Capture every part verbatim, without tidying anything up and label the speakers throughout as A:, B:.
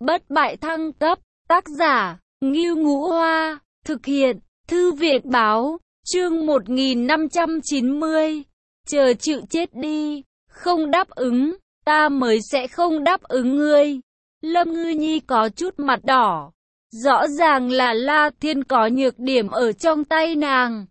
A: bất bại thăng cấp, tác giả, Ngưu Ngũ Hoa, thực hiện, Thư viện Báo, chương một nghìn năm trăm chín mươi, chờ chịu chết đi, không đáp ứng, ta mới sẽ không đáp ứng ngươi. Lâm Ngư Nhi có chút mặt đỏ, rõ ràng là La Thiên có nhược điểm ở trong tay nàng.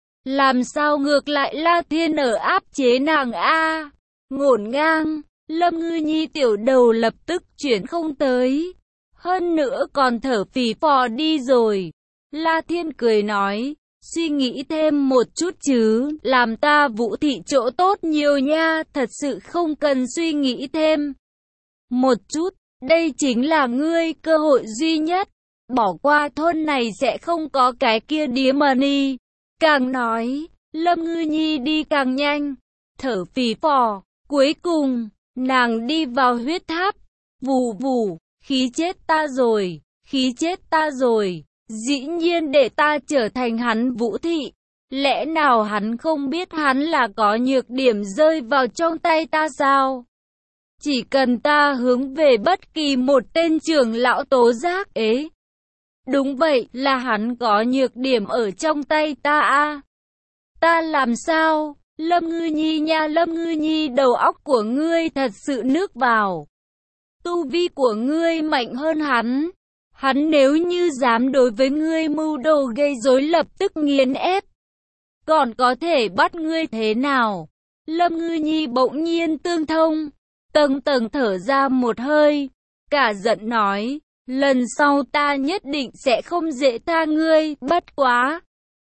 A: Làm sao ngược lại La Thiên ở áp chế nàng a? Ngổn ngang, Lâm Ngư Nhi tiểu đầu lập tức chuyển không tới. Hơn nữa còn thở phì phò đi rồi. La Thiên cười nói, suy nghĩ thêm một chút chứ, làm ta Vũ thị chỗ tốt nhiều nha, thật sự không cần suy nghĩ thêm. Một chút, đây chính là ngươi cơ hội duy nhất. Bỏ qua thôn này sẽ không có cái kia đĩa money. Càng nói, Lâm Ngư Nhi đi càng nhanh, thở phì phò. Cuối cùng, nàng đi vào huyết tháp. Vù vù, khí chết ta rồi, khí chết ta rồi. Dĩ nhiên để ta trở thành hắn Vũ thị. Lẽ nào hắn không biết hắn là có nhược điểm rơi vào trong tay ta sao? Chỉ cần ta hướng về bất kỳ một tên trưởng lão tố giác ấy. Đúng vậy, là hắn có nhược điểm ở trong tay ta a. Ta làm sao? Lâm Ngư Nhi nha, Lâm Ngư Nhi, đầu óc của ngươi thật sự nước vào. Tu vi của ngươi mạnh hơn hắn. Hắn nếu như dám đối với ngươi mưu đồ gây rối lập tức nghiền ép. Còn có thể bắt ngươi thế nào? Lâm Ngư Nhi bỗng nhiên tương thông, tầng tầng thở ra một hơi, cả giận nói, lần sau ta nhất định sẽ không dễ tha ngươi, bất quá.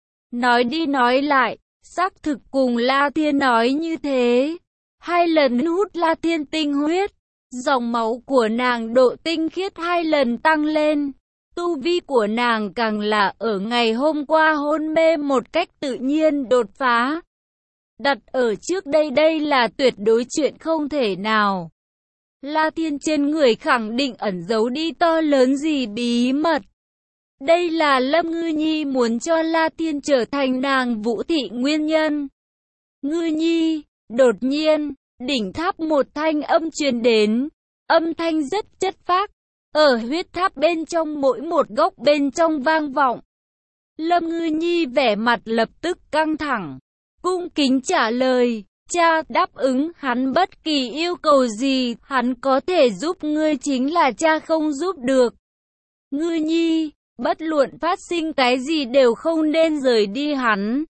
A: Nói đi nói lại, xác thực cùng La Thiên nói như thế. Hai lần hút La Thiên tinh huyết, dòng máu của nàng độ tinh khiết hai lần tăng lên. Tu vi của nàng càng là ở ngày hôm qua hôn mê một cách tự nhiên đột phá. Đặt ở trước đây đây là tuyệt đối chuyện không thể nào. La Thiên trên người khẳng định ẩn giấu đi to lớn gì bí mật. Đây là Lâm Ngư Nhi muốn cho La Thiên trở thành nàng Vũ thị nguyên nhân. Ngư Nhi, đột nhiên, đỉnh tháp một thanh âm truyền đến, âm thanh rất chất phác, ở huyết tháp bên trong mỗi một góc bên trong vang vọng. Lâm Ngư Nhi vẻ mặt lập tức căng thẳng, cung kính trả lời, cha, đáp ứng hắn bất kỳ yêu cầu gì, hắn có thể giúp ngươi chính là cha không giúp được. Ngư Nhi, bất luận phát sinh cái gì đều không nên rời đi hắn.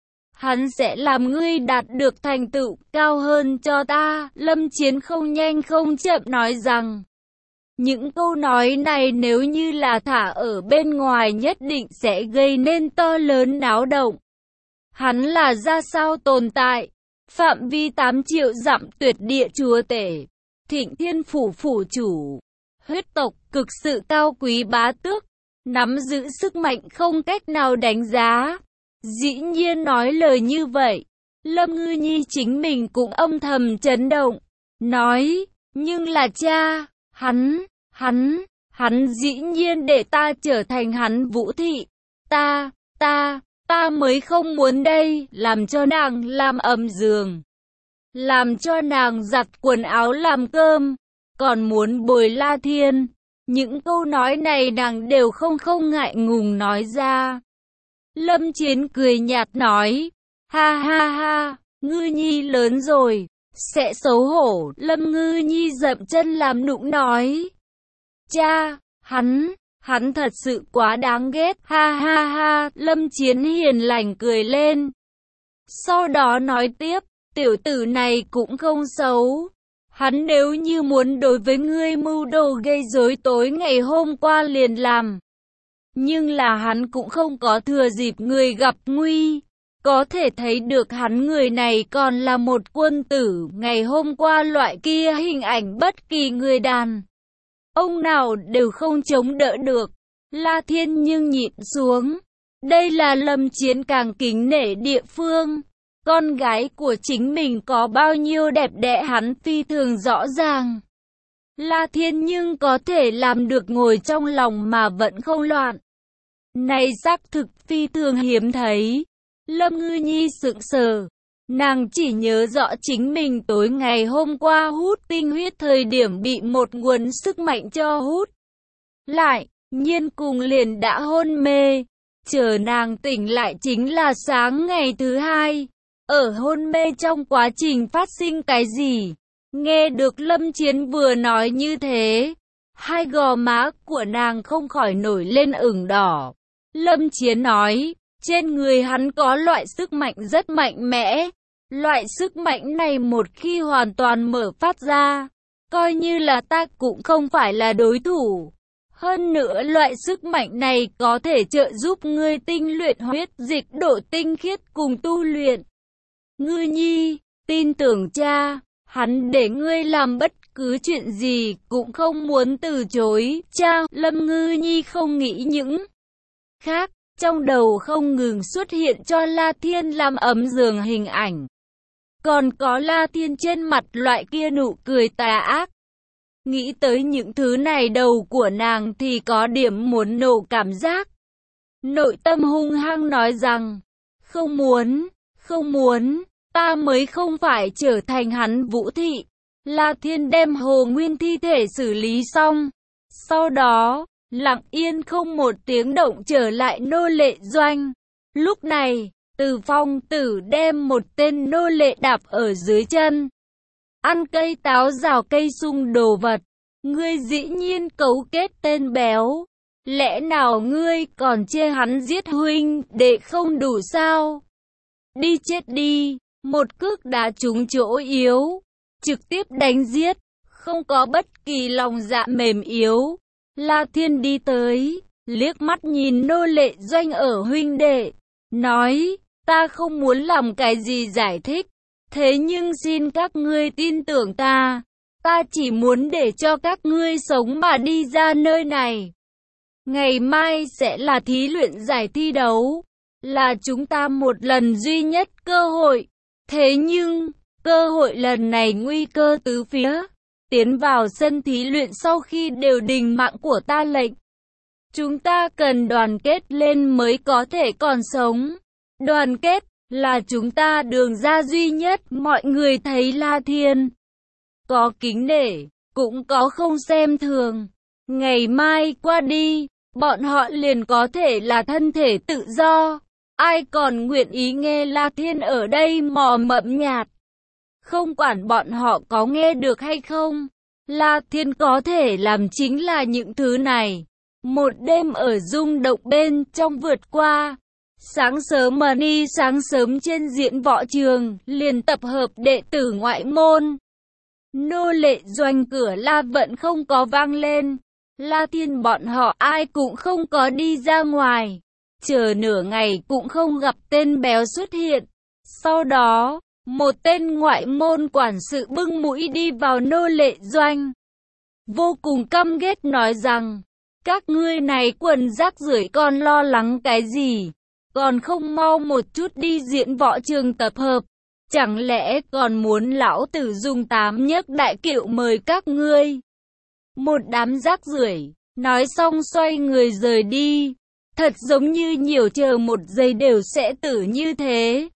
A: Hắn sẽ làm ngươi đạt được thành tựu cao hơn cho ta. Lâm Chiến không nhanh không chậm nói rằng, những câu nói này nếu như là thả ở bên ngoài nhất định sẽ gây nên to lớn náo động. Hắn là ra sao tồn tại? Phạm vi tám triệu dặm tuyệt địa chúa tể, Thịnh Thiên phủ phủ chủ, huyết tộc cực sự cao quý bá tước, nắm giữ sức mạnh không cách nào đánh giá. Dĩ nhiên nói lời như vậy, Lâm Ngư Nhi chính mình cũng âm thầm chấn động, nói, nhưng là cha, hắn, hắn, hắn dĩ nhiên để ta trở thành hắn Vũ thị, ta, ta, ta mới không muốn đây, làm cho nàng làm ấm giường, làm cho nàng giặt quần áo làm cơm, còn muốn bồi La Thiên. Những câu nói này nàng đều không không ngại ngùng nói ra. Lâm Chiến cười nhạt nói, ha ha ha, Ngư Nhi lớn rồi, sẽ xấu hổ. Lâm Ngư Nhi dậm chân làm nũng nói, cha, hắn, hắn thật sự quá đáng ghét, ha ha ha. Lâm Chiến hiền lành cười lên, sau đó nói tiếp, tiểu tử này cũng không xấu. Hắn nếu như muốn đối với ngươi mưu đồ gây rối tối ngày hôm qua liền làm. Nhưng là hắn cũng không có thừa dịp người gặp nguy. Có thể thấy được hắn người này còn là một quân tử. Ngày hôm qua loại kia hình ảnh bất kỳ người đàn ông nào đều không chống đỡ được. La Thiên nhưng nhịn xuống. Đây là Lâm Chiến càng kính nể địa phương. Con gái của chính mình có bao nhiêu đẹp đẽ hắn phi thường rõ ràng. La Thiên nhưng có thể làm được ngồi trong lòng mà vẫn không loạn. Này xác thực phi thường hiếm thấy. Lâm Ngư Nhi sững sờ. Nàng chỉ nhớ rõ chính mình tối ngày hôm qua hút tinh huyết thời điểm bị một nguồn sức mạnh cho hút. lại, nhiên cùng liền đã hôn mê. Chờ nàng tỉnh lại chính là sáng ngày thứ hai. Ở hôn mê trong quá trình phát sinh cái gì? Nghe được Lâm Chiến vừa nói như thế, hai gò má của nàng không khỏi nổi lên ửng đỏ. Lâm Chiến nói, trên người hắn có loại sức mạnh rất mạnh mẽ. Loại sức mạnh này một khi hoàn toàn mở phát ra, coi như là ta cũng không phải là đối thủ. Hơn nữa loại sức mạnh này có thể trợ giúp ngươi tinh luyện huyết dịch độ tinh khiết cùng tu luyện. Ngư Nhi, tin tưởng cha, hắn để ngươi làm bất cứ chuyện gì cũng không muốn từ chối. Cha, Lâm Ngư Nhi không nghĩ những khác, trong đầu không ngừng xuất hiện cho La Thiên làm ấm giường hình ảnh. Còn có La Thiên trên mặt loại kia nụ cười tà ác. Nghĩ tới những thứ này đầu của nàng thì có điểm muốn nổ cảm giác. Nội tâm hung hăng nói rằng, không muốn, không muốn, ta mới không phải trở thành hắn vũ thị. La Thiên đem Hồ Nguyên thi thể xử lý xong. Sau đó, lặng yên không một tiếng động trở lại nô lệ doanh. Lúc này, Từ Phong Tử đem một tên nô lệ đạp ở dưới chân. Ăn cây táo rào cây sung đồ vật. Ngươi dĩ nhiên cấu kết tên béo. Lẽ nào ngươi còn chê hắn giết huynh để không đủ sao? Đi chết đi. Một cước đá trúng chỗ yếu. Trực tiếp đánh giết. Không có bất kỳ lòng dạ mềm yếu. La Thiên đi tới. Liếc mắt nhìn nô lệ doanh ở huynh đệ. Nói, ta không muốn làm cái gì giải thích. Thế nhưng xin các ngươi tin tưởng ta. Ta chỉ muốn để cho các ngươi sống mà đi ra nơi này. Ngày mai sẽ là thí luyện giải thi đấu. Là chúng ta một lần duy nhất cơ hội. Thế nhưng, cơ hội lần này nguy cơ tứ phía. Tiến vào sân thí luyện sau khi đều đình mạng của ta lệnh. Chúng ta cần đoàn kết lên mới có thể còn sống. Đoàn kết là chúng ta đường ra duy nhất. Mọi người thấy La Thiên có kính nể, cũng có không xem thường. Ngày mai qua đi, bọn họ liền có thể là thân thể tự do. Ai còn nguyện ý nghe La Thiên ở đây mò mẫm nhạt. Không quản bọn họ có nghe được hay không, La Thiên có thể làm chính là những thứ này. Một đêm ở rung động bên trong vượt qua. Sáng sớm mà đi sáng sớm trên diễn võ trường, liền tập hợp đệ tử ngoại môn. Nô lệ doanh cửa La vẫn không có vang lên. La Thiên bọn họ ai cũng không có đi ra ngoài. Chờ nửa ngày cũng không gặp tên béo xuất hiện. Sau đó, một tên ngoại môn quản sự bưng mũi đi vào nô lệ doanh. Vô cùng căm ghét nói rằng, các ngươi này quần rác rưởi còn lo lắng cái gì? Còn không mau một chút đi diễn võ trường tập hợp. Chẳng lẽ còn muốn lão tử dùng tám nhấc đại kiệu mời các ngươi? Một đám rác rưởi, nói xong xoay người rời đi. Thật giống như nhiều chờ một giây đều sẽ tử như thế.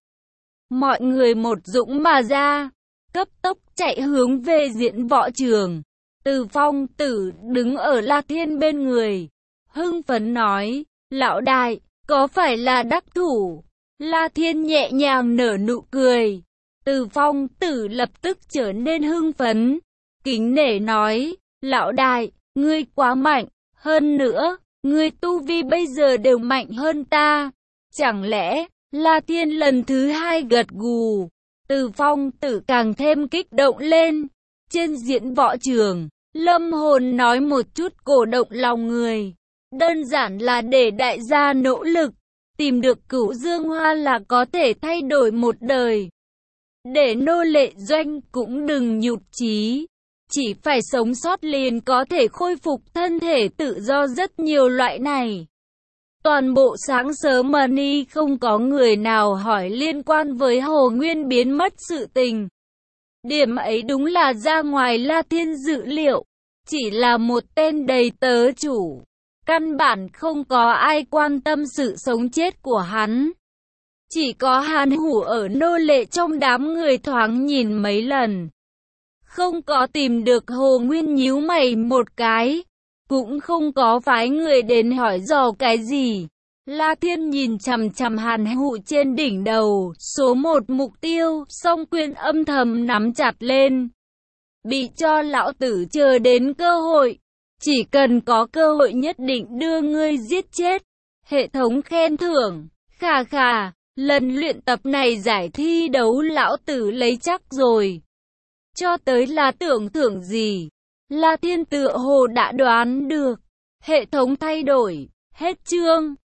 A: Mọi người một dũng mà ra, cấp tốc chạy hướng về diễn võ trường. Từ Phong Tử đứng ở La Thiên bên người, hưng phấn nói, lão đại, có phải là đắc thủ? La Thiên nhẹ nhàng nở nụ cười. Từ Phong Tử lập tức trở nên hưng phấn, kính nể nói, lão đại, ngươi quá mạnh, hơn nữa, ngươi tu vi bây giờ đều mạnh hơn ta. Chẳng lẽ, La Thiên lần thứ hai gật gù. Từ Phong Tử càng thêm kích động lên. Trên diễn võ trường, Lâm Hồn nói một chút cổ động lòng người. Đơn giản là để đại gia nỗ lực, tìm được Cửu Dương Hoa là có thể thay đổi một đời. Để nô lệ doanh cũng đừng nhụt chí, chỉ phải sống sót liền có thể khôi phục thân thể tự do rất nhiều loại này. Toàn bộ sáng sớm mà ni không có người nào hỏi liên quan với Hồ Nguyên biến mất sự tình. Điểm ấy đúng là ra ngoài La Thiên dự liệu, chỉ là một tên đầy tớ chủ. Căn bản không có ai quan tâm sự sống chết của hắn. Chỉ có Hàn Hủ ở nô lệ trong đám người thoáng nhìn mấy lần. Không có tìm được Hồ Nguyên nhíu mày một cái. cũng không có phái người đến hỏi dò cái gì. La Thiên nhìn chằm chằm hàn hụ trên đỉnh đầu, số một mục tiêu, song quyền âm thầm nắm chặt lên. Bị cho lão tử chờ đến cơ hội, chỉ cần có cơ hội nhất định đưa ngươi giết chết. Hệ thống khen thưởng, khà khà, lần luyện tập này giải thi đấu lão tử lấy chắc rồi. Cho tới là tưởng thưởng gì? La Thiên tựa hồ đã đoán được. Hệ thống thay đổi, hết chương.